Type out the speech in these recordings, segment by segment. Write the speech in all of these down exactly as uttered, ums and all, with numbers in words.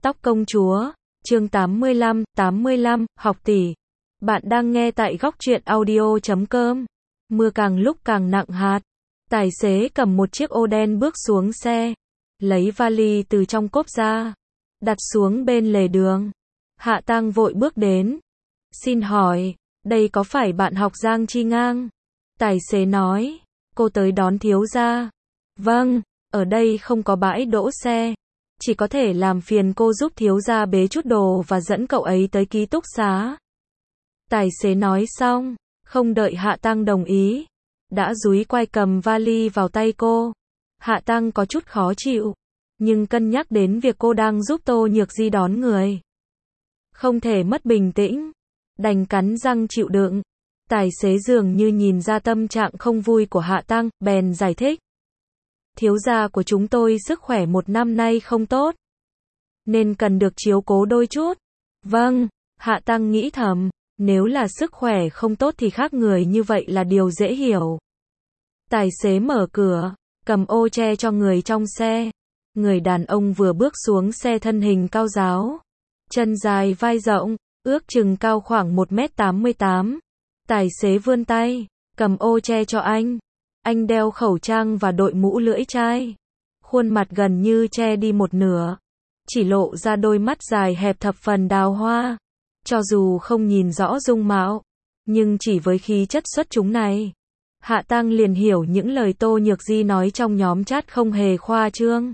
Tóc công chúa, chương tám mươi lăm, tám mươi lăm, học tỷ. Bạn đang nghe tại góc truyện audio chấm com. Mưa càng lúc càng nặng hạt. Tài xế cầm một chiếc ô đen bước xuống xe, lấy vali từ trong cốp ra, đặt xuống bên lề đường. Hạ Tang vội bước đến. Xin hỏi, đây có phải bạn học Giang Chi Ngang? Tài xế nói, cô tới đón thiếu gia. Vâng, ở đây không có bãi đỗ xe. Chỉ có thể làm phiền cô giúp thiếu gia bế chút đồ và dẫn cậu ấy tới ký túc xá. Tài xế nói xong, không đợi Hạ Tang đồng ý, đã dúi quai cầm vali vào tay cô. Hạ Tang có chút khó chịu, nhưng cân nhắc đến việc cô đang giúp Tô Nhược Di đón người, không thể mất bình tĩnh, đành cắn răng chịu đựng. Tài xế dường như nhìn ra tâm trạng không vui của Hạ Tang, bèn giải thích. Thiếu gia của chúng tôi sức khỏe một năm nay không tốt, nên cần được chiếu cố đôi chút. Vâng, Hạ Tang nghĩ thầm, nếu là sức khỏe không tốt thì khác người như vậy là điều dễ hiểu. Tài xế mở cửa, cầm ô che cho người trong xe. Người đàn ông vừa bước xuống xe thân hình cao ráo, chân dài vai rộng, ước chừng cao khoảng một mét tám mươi tám. Tài xế vươn tay, cầm ô che cho anh. Anh đeo khẩu trang và đội mũ lưỡi chai. Khuôn mặt gần như che đi một nửa, chỉ lộ ra đôi mắt dài hẹp thập phần đào hoa. Cho dù không nhìn rõ dung mạo, nhưng chỉ với khí chất xuất chúng này, Hạ Tang liền hiểu những lời Tô Nhược Di nói trong nhóm chat không hề khoa trương.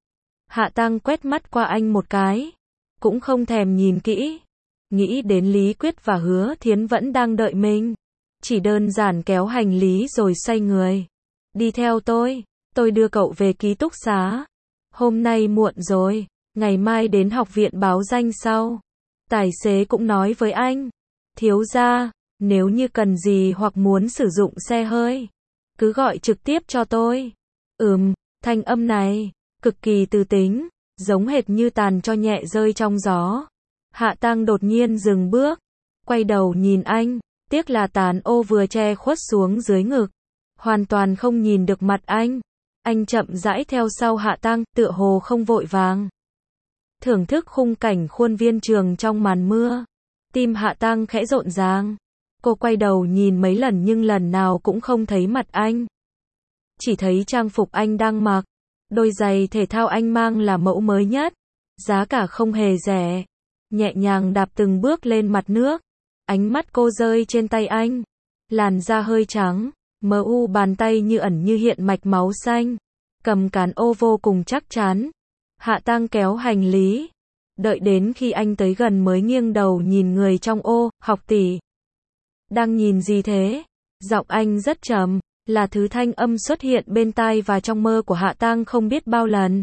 Hạ Tang quét mắt qua anh một cái, cũng không thèm nhìn kỹ. Nghĩ đến Lý Quyết và Hứa Thiến vẫn đang đợi mình, chỉ đơn giản kéo hành lý rồi xoay người. Đi theo tôi, tôi đưa cậu về ký túc xá. Hôm nay muộn rồi, ngày mai đến học viện báo danh sau. Tài xế cũng nói với anh, thiếu gia, nếu như cần gì hoặc muốn sử dụng xe hơi, cứ gọi trực tiếp cho tôi. Ừm, thanh âm này, cực kỳ từ tính, giống hệt như tàn tro nhẹ rơi trong gió. Hạ Tang đột nhiên dừng bước, quay đầu nhìn anh, tiếc là tàn ô vừa che khuất xuống dưới ngực, hoàn toàn không nhìn được mặt anh. Anh chậm rãi theo sau Hạ Tang, tựa hồ không vội vàng, thưởng thức khung cảnh khuôn viên trường trong màn mưa. Tim Hạ Tang khẽ rộn ràng. Cô quay đầu nhìn mấy lần nhưng lần nào cũng không thấy mặt anh. Chỉ thấy trang phục anh đang mặc, đôi giày thể thao anh mang là mẫu mới nhất, giá cả không hề rẻ. Nhẹ nhàng đạp từng bước lên mặt nước. Ánh mắt cô rơi trên tay anh. Làn da hơi trắng, mờ u bàn tay như ẩn như hiện mạch máu xanh. Cầm cán ô vô cùng chắc chắn. Hạ Tang kéo hành lý. Đợi đến khi anh tới gần mới nghiêng đầu nhìn người trong ô, học tỷ. Đang nhìn gì thế? Giọng anh rất trầm, là thứ thanh âm xuất hiện bên tai và trong mơ của Hạ Tang không biết bao lần.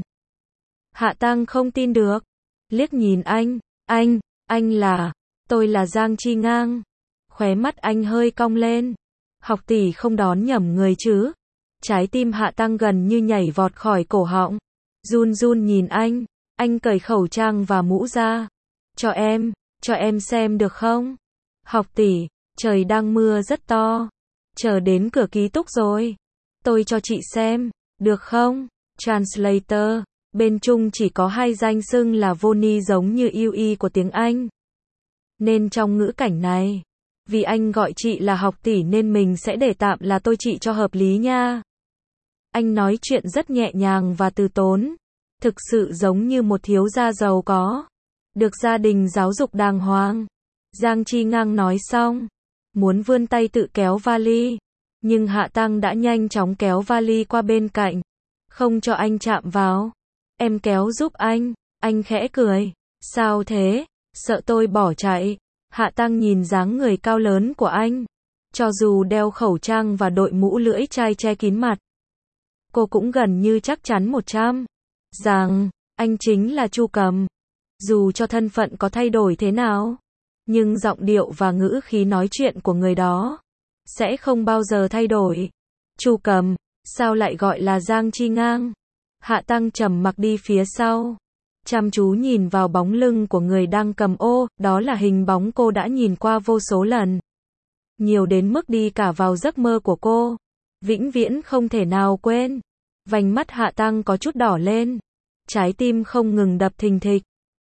Hạ Tang không tin được. Liếc nhìn anh, anh, anh là, tôi là Giang Chi Ngang. Khóe mắt anh hơi cong lên. Học tỷ không đón nhầm người chứ? Trái tim Hạ Tang gần như nhảy vọt khỏi cổ họng. Run run nhìn anh, anh cởi khẩu trang và mũ ra. Cho em, cho em xem được không? Học tỷ, trời đang mưa rất to. Chờ đến cửa ký túc rồi. Tôi cho chị xem, được không? Translator, bên Trung chỉ có hai danh xưng là vô ni giống như u i của tiếng Anh. Nên trong ngữ cảnh này, vì anh gọi chị là học tỷ nên mình sẽ để tạm là tôi chị cho hợp lý nha. Anh nói chuyện rất nhẹ nhàng và từ tốn, thực sự giống như một thiếu gia giàu có, được gia đình giáo dục đàng hoàng. Giang Chi Ngang nói xong, muốn vươn tay tự kéo vali, nhưng Hạ Tang đã nhanh chóng kéo vali qua bên cạnh, không cho anh chạm vào. Em kéo giúp anh. Anh khẽ cười. Sao thế? Sợ tôi bỏ chạy? Hạ Tang nhìn dáng người cao lớn của anh, cho dù đeo khẩu trang và đội mũ lưỡi chai che kín mặt, cô cũng gần như chắc chắn một trăm rằng anh chính là Chu Cầm. Dù cho thân phận có thay đổi thế nào, nhưng giọng điệu và ngữ khí nói chuyện của người đó sẽ không bao giờ thay đổi. Chu Cầm, sao lại gọi là Giang Chi Ngang? Hạ Tang trầm mặc đi phía sau, chăm chú nhìn vào bóng lưng của người đang cầm ô, đó là hình bóng cô đã nhìn qua vô số lần. Nhiều đến mức đi cả vào giấc mơ của cô, vĩnh viễn không thể nào quên. Vành mắt Hạ Tang có chút đỏ lên, trái tim không ngừng đập thình thịch.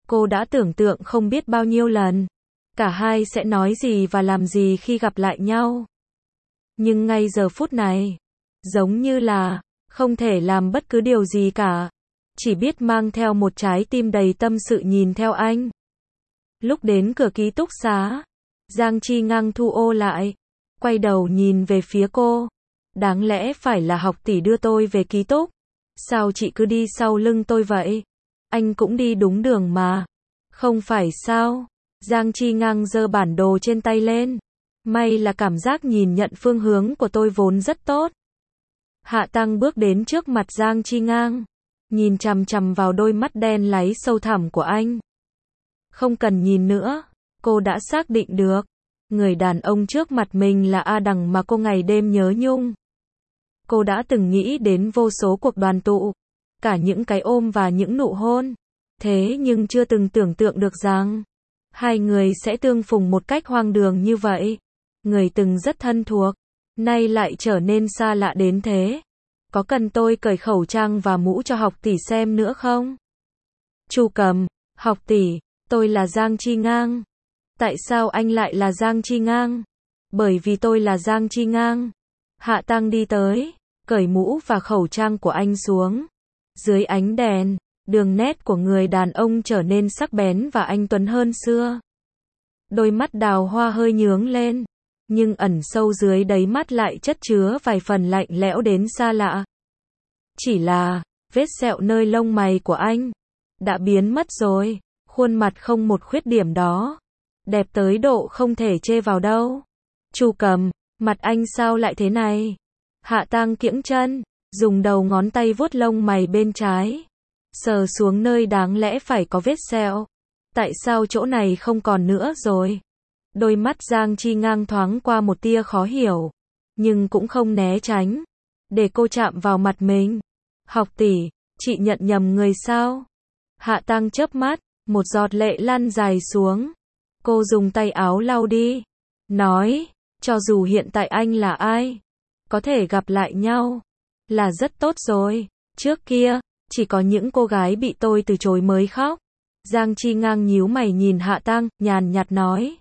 Cô đã tưởng tượng không biết bao nhiêu lần, cả hai sẽ nói gì và làm gì khi gặp lại nhau. Nhưng ngay giờ phút này, giống như là không thể làm bất cứ điều gì cả, chỉ biết mang theo một trái tim đầy tâm sự nhìn theo anh. Lúc đến cửa ký túc xá, Giang Chi Ngang thu ô lại, quay đầu nhìn về phía cô. Đáng lẽ phải là Học tỷ đưa tôi về ký túc, sao chị cứ đi sau lưng tôi vậy? Anh cũng đi đúng đường mà. Không phải sao? Giang Chi Ngang giơ bản đồ trên tay lên. May là cảm giác nhìn nhận phương hướng của tôi vốn rất tốt. Hạ Tăng bước đến trước mặt Giang Chi Ngang, nhìn chằm chằm vào đôi mắt đen láy sâu thẳm của anh. Không cần nhìn nữa, cô đã xác định được, người đàn ông trước mặt mình là A Đằng mà cô ngày đêm nhớ nhung. Cô đã từng nghĩ đến vô số cuộc đoàn tụ, cả những cái ôm và những nụ hôn. Thế nhưng chưa từng tưởng tượng được rằng, hai người sẽ tương phùng một cách hoang đường như vậy. Người từng rất thân thuộc, nay lại trở nên xa lạ đến thế. Có cần tôi cởi khẩu trang và mũ cho Học tỷ xem nữa không? Chu Cầm, Học tỷ, tôi là Giang Chi Ngang. Tại sao anh lại là Giang Chi Ngang? Bởi vì tôi là Giang Chi Ngang. Hạ Tăng đi tới, cởi mũ và khẩu trang của anh xuống. Dưới ánh đèn, đường nét của người đàn ông trở nên sắc bén và anh tuấn hơn xưa. Đôi mắt đào hoa hơi nhướng lên, nhưng ẩn sâu dưới đáy mắt lại chất chứa vài phần lạnh lẽo đến xa lạ. Chỉ là, vết sẹo nơi lông mày của anh đã biến mất rồi, khuôn mặt không một khuyết điểm đó, đẹp tới độ không thể chê vào đâu. Chu Cầm, mặt anh sao lại thế này? Hạ Tăng kiễng chân, dùng đầu ngón tay vuốt lông mày bên trái, sờ xuống nơi đáng lẽ phải có vết sẹo. Tại sao chỗ này không còn nữa rồi? Đôi mắt Giang Chi Ngang thoáng qua một tia khó hiểu, nhưng cũng không né tránh, để cô chạm vào mặt mình. Học tỷ, chị nhận nhầm người sao? Hạ Tăng chớp mắt, một giọt lệ lăn dài xuống. Cô dùng tay áo lau đi, nói, cho dù hiện tại anh là ai, có thể gặp lại nhau, là rất tốt rồi. Trước kia, chỉ có những cô gái bị tôi từ chối mới khóc. Giang Chi Ngang nhíu mày nhìn Hạ Tăng, nhàn nhạt nói.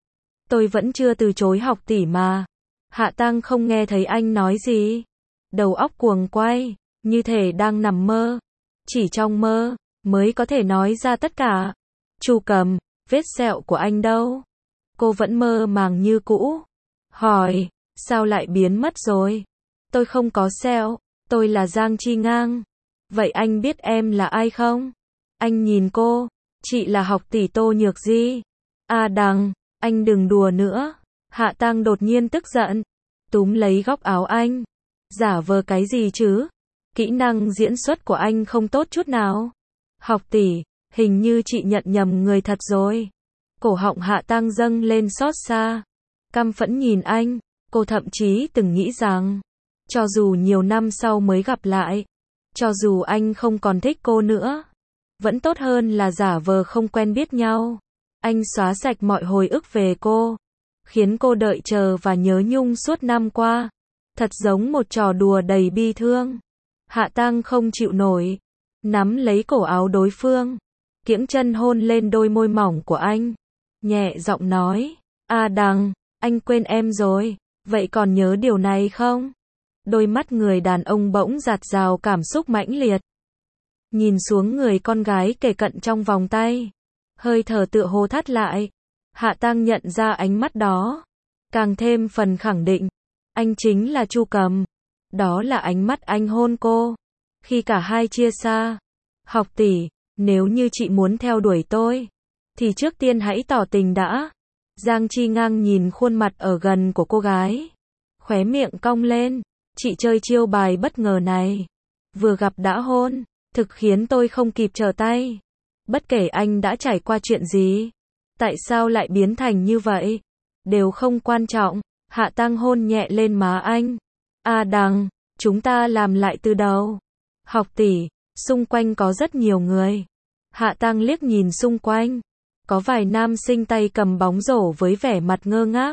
Tôi vẫn chưa từ chối Học tỷ mà. Hạ Tăng không nghe thấy anh nói gì. Đầu óc cuồng quay, như thể đang nằm mơ. Chỉ trong mơ, mới có thể nói ra tất cả. Chu Cầm, vết sẹo của anh đâu? Cô vẫn mơ màng như cũ. Hỏi, sao lại biến mất rồi? Tôi không có sẹo, tôi là Giang Chi Ngang. Vậy anh biết em là ai không? Anh nhìn cô, chị là Học tỷ Tô Nhược Di. A Đằng, anh đừng đùa nữa. Hạ Tăng đột nhiên tức giận, túm lấy góc áo anh. Giả vờ cái gì chứ? Kỹ năng diễn xuất của anh không tốt chút nào. Học tỷ, hình như chị nhận nhầm người thật rồi. Cổ họng Hạ Tăng dâng lên xót xa. Căm phẫn nhìn anh, cô thậm chí từng nghĩ rằng, cho dù nhiều năm sau mới gặp lại, cho dù anh không còn thích cô nữa, vẫn tốt hơn là giả vờ không quen biết nhau. Anh xóa sạch mọi hồi ức về cô, khiến cô đợi chờ và nhớ nhung suốt năm qua. Thật giống một trò đùa đầy bi thương. Hạ Tăng không chịu nổi, nắm lấy cổ áo đối phương, kiễng chân hôn lên đôi môi mỏng của anh, nhẹ giọng nói, A Đằng, anh quên em rồi, vậy còn nhớ điều này không? Đôi mắt người đàn ông bỗng dạt dào cảm xúc mãnh liệt. Nhìn xuống người con gái kề cận trong vòng tay, hơi thở tựa hồ thắt lại. Hạ Tăng nhận ra ánh mắt đó, càng thêm phần khẳng định, anh chính là Chu Cầm. Đó là ánh mắt anh hôn cô, khi cả hai chia xa. Học tỷ, nếu như chị muốn theo đuổi tôi, thì trước tiên hãy tỏ tình đã. Giang Chi Ngang nhìn khuôn mặt ở gần của cô gái, khóe miệng cong lên, chị chơi chiêu bài bất ngờ này, vừa gặp đã hôn, thực khiến tôi không kịp trở tay. Bất kể anh đã trải qua chuyện gì, tại sao lại biến thành như vậy, đều không quan trọng. Hạ Tăng hôn nhẹ lên má anh. A Đằng, chúng ta làm lại từ đầu. Học tỷ, xung quanh có rất nhiều người. Hạ Tăng liếc nhìn xung quanh, có vài nam sinh tay cầm bóng rổ với vẻ mặt ngơ ngác.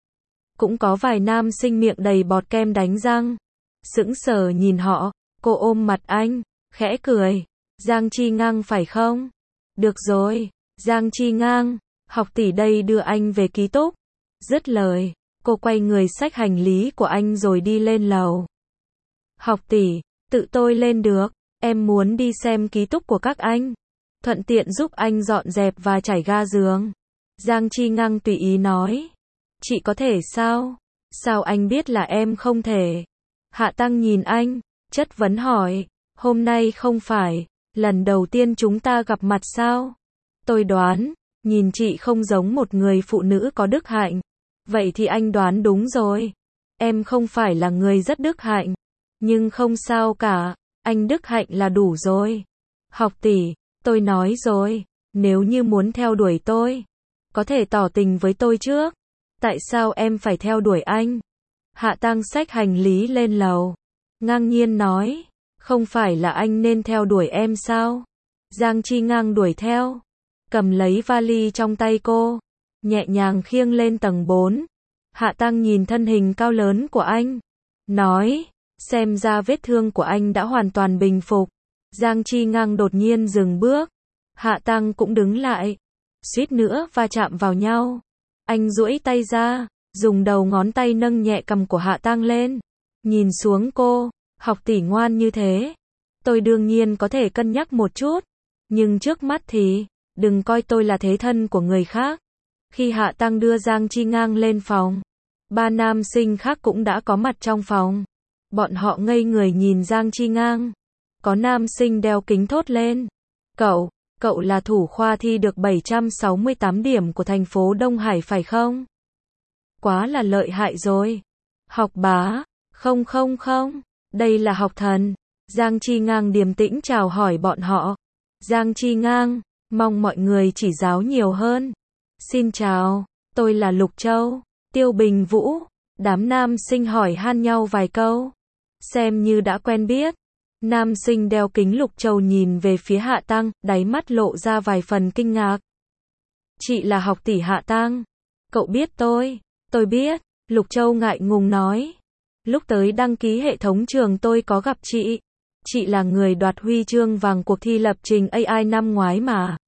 Cũng có vài nam sinh miệng đầy bọt kem đánh răng. Sững sờ nhìn họ, cô ôm mặt anh, khẽ cười. Giang Chi Ngang phải không? Được rồi, Giang Chi Ngang, học tỷ đây đưa anh về ký túc. Dứt lời, cô quay người xách hành lý của anh rồi đi lên lầu. Học tỷ, tự tôi lên được, em muốn đi xem ký túc của các anh. Thuận tiện giúp anh dọn dẹp và trải ga giường. Giang Chi Ngang tùy ý nói. Chị có thể sao? Sao anh biết là em không thể? Hạ Tăng nhìn anh, chất vấn hỏi. Hôm nay không phải lần đầu tiên chúng ta gặp mặt sao? Tôi đoán, nhìn chị không giống một người phụ nữ có đức hạnh. Vậy thì anh đoán đúng rồi. Em không phải là người rất đức hạnh. Nhưng không sao cả, anh đức hạnh là đủ rồi. Học tỷ, tôi nói rồi, nếu như muốn theo đuổi tôi, có thể tỏ tình với tôi trước. Tại sao em phải theo đuổi anh? Hạ Tăng xách hành lý lên lầu, ngang nhiên nói, không phải là anh nên theo đuổi em sao? Giang Chi Ngang đuổi theo, cầm lấy vali trong tay cô, nhẹ nhàng khiêng lên tầng bốn. Hạ Tăng nhìn thân hình cao lớn của anh, nói, xem ra vết thương của anh đã hoàn toàn bình phục. Giang Chi Ngang đột nhiên dừng bước, Hạ Tăng cũng đứng lại, suýt nữa va chạm vào nhau. Anh duỗi tay ra, dùng đầu ngón tay nâng nhẹ cằm của Hạ Tăng lên, nhìn xuống cô, học tỷ ngoan như thế, tôi đương nhiên có thể cân nhắc một chút, nhưng trước mắt thì, đừng coi tôi là thế thân của người khác. Khi Hạ Tăng đưa Giang Chi Ngang lên phòng, ba nam sinh khác cũng đã có mặt trong phòng. Bọn họ ngây người nhìn Giang Chi Ngang. Có nam sinh đeo kính thốt lên. Cậu, cậu là thủ khoa thi được bảy trăm sáu mươi tám điểm của thành phố Đông Hải phải không? Quá là lợi hại rồi. Học bá, không không không, đây là học thần. Giang Chi Ngang điềm tĩnh chào hỏi bọn họ. Giang Chi Ngang, mong mọi người chỉ giáo nhiều hơn. Xin chào, tôi là Lục Châu, Tiêu Bình Vũ. Đám nam sinh hỏi han nhau vài câu, xem như đã quen biết. Nam sinh đeo kính Lục Châu nhìn về phía Hạ Tăng, đáy mắt lộ ra vài phần kinh ngạc. Chị là học tỷ Hạ Tăng. Cậu biết tôi? Tôi biết, Lục Châu ngại ngùng nói. Lúc tới đăng ký hệ thống trường tôi có gặp chị. Chị là người đoạt huy chương vàng cuộc thi lập trình a i năm ngoái mà.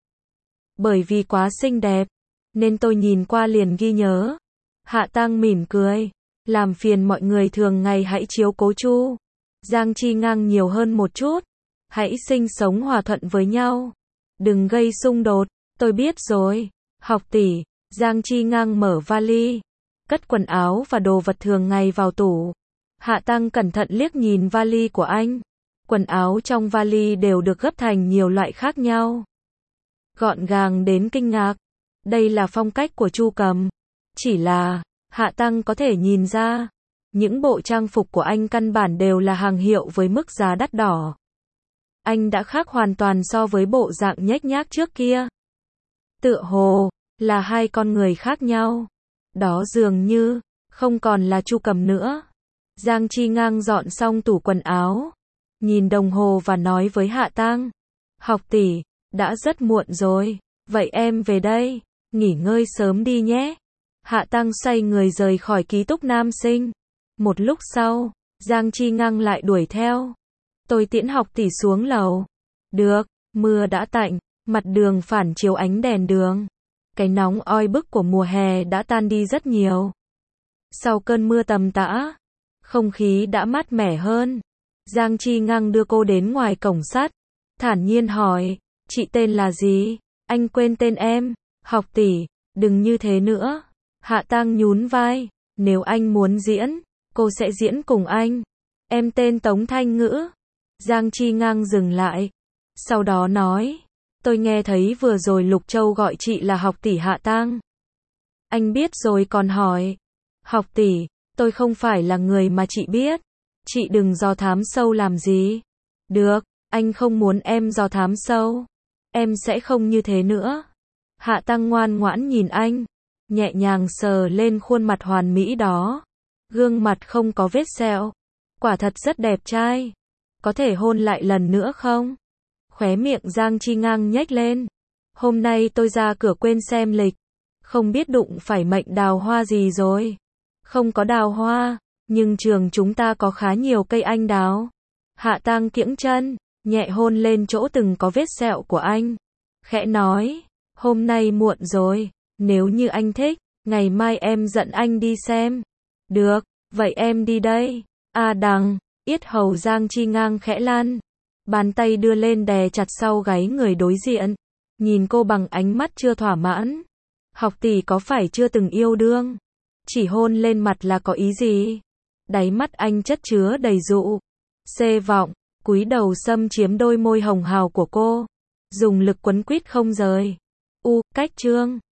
Bởi vì quá xinh đẹp, nên tôi nhìn qua liền ghi nhớ. Hạ Tăng mỉm cười. Làm phiền mọi người thường ngày hãy chiếu cố chu Giang Chi Ngang nhiều hơn một chút. Hãy sinh sống hòa thuận với nhau. Đừng gây xung đột. Tôi biết rồi. Học tỷ. Giang Chi Ngang mở vali, cất quần áo và đồ vật thường ngày vào tủ. Hạ Tăng cẩn thận liếc nhìn vali của anh. Quần áo trong vali đều được gấp thành nhiều loại khác nhau. Gọn gàng đến kinh ngạc. Đây là phong cách của Chu Cầm. Chỉ là, Hạ Tăng có thể nhìn ra, những bộ trang phục của anh căn bản đều là hàng hiệu với mức giá đắt đỏ. Anh đã khác hoàn toàn so với bộ dạng nhếch nhác trước kia. Tựa hồ là hai con người khác nhau. Đó dường như không còn là Chu Cầm nữa. Giang Chi Ngang dọn xong tủ quần áo, nhìn đồng hồ và nói với Hạ Tăng, học tỷ, đã rất muộn rồi, vậy em về đây, nghỉ ngơi sớm đi nhé. Hạ Tăng xoay người rời khỏi ký túc nam sinh. Một lúc sau, Giang Chi Ngang lại đuổi theo. Tôi tiễn học tỷ xuống lầu. Được, mưa đã tạnh, mặt đường phản chiếu ánh đèn đường. Cái nóng oi bức của mùa hè đã tan đi rất nhiều. Sau cơn mưa tầm tã, không khí đã mát mẻ hơn. Giang Chi Ngang đưa cô đến ngoài cổng sắt, thản nhiên hỏi, chị tên là gì? Anh quên tên em. Học tỷ, đừng như thế nữa. Hạ Tăng nhún vai, nếu anh muốn diễn, cô sẽ diễn cùng anh. Em tên Tống Thanh Ngữ. Giang Chi Ngang dừng lại, sau đó nói, tôi nghe thấy vừa rồi Lục Châu gọi chị là học tỷ Hạ Tăng. Anh biết rồi còn hỏi, học tỷ, tôi không phải là người mà chị biết. Chị đừng dò thám sâu làm gì. Được, anh không muốn em dò thám sâu. Em sẽ không như thế nữa. Hạ Tăng ngoan ngoãn nhìn anh, nhẹ nhàng sờ lên khuôn mặt hoàn mỹ đó. Gương mặt không có vết sẹo. Quả thật rất đẹp trai. Có thể hôn lại lần nữa không? Khóe miệng Giang Chi Ngang nhếch lên. Hôm nay tôi ra cửa quên xem lịch. Không biết đụng phải mệnh đào hoa gì rồi. Không có đào hoa, nhưng trường chúng ta có khá nhiều cây anh đào. Hạ Tăng kiễng chân, nhẹ hôn lên chỗ từng có vết sẹo của anh. khẽ nói, hôm nay muộn rồi, nếu như anh thích, ngày mai em dẫn anh đi xem. Được, vậy em đi đây. A Đằng, yết hầu Giang Chi Ngang khẽ lan, bàn tay đưa lên đè chặt sau gáy người đối diện, nhìn cô bằng ánh mắt chưa thỏa mãn. Học tỷ có phải chưa từng yêu đương? Chỉ hôn lên mặt là có ý gì? Đáy mắt anh chất chứa đầy dụ, xê vọng, cúi đầu xâm chiếm đôi môi hồng hào của cô, dùng lực quấn quýt không rời. U, cách chương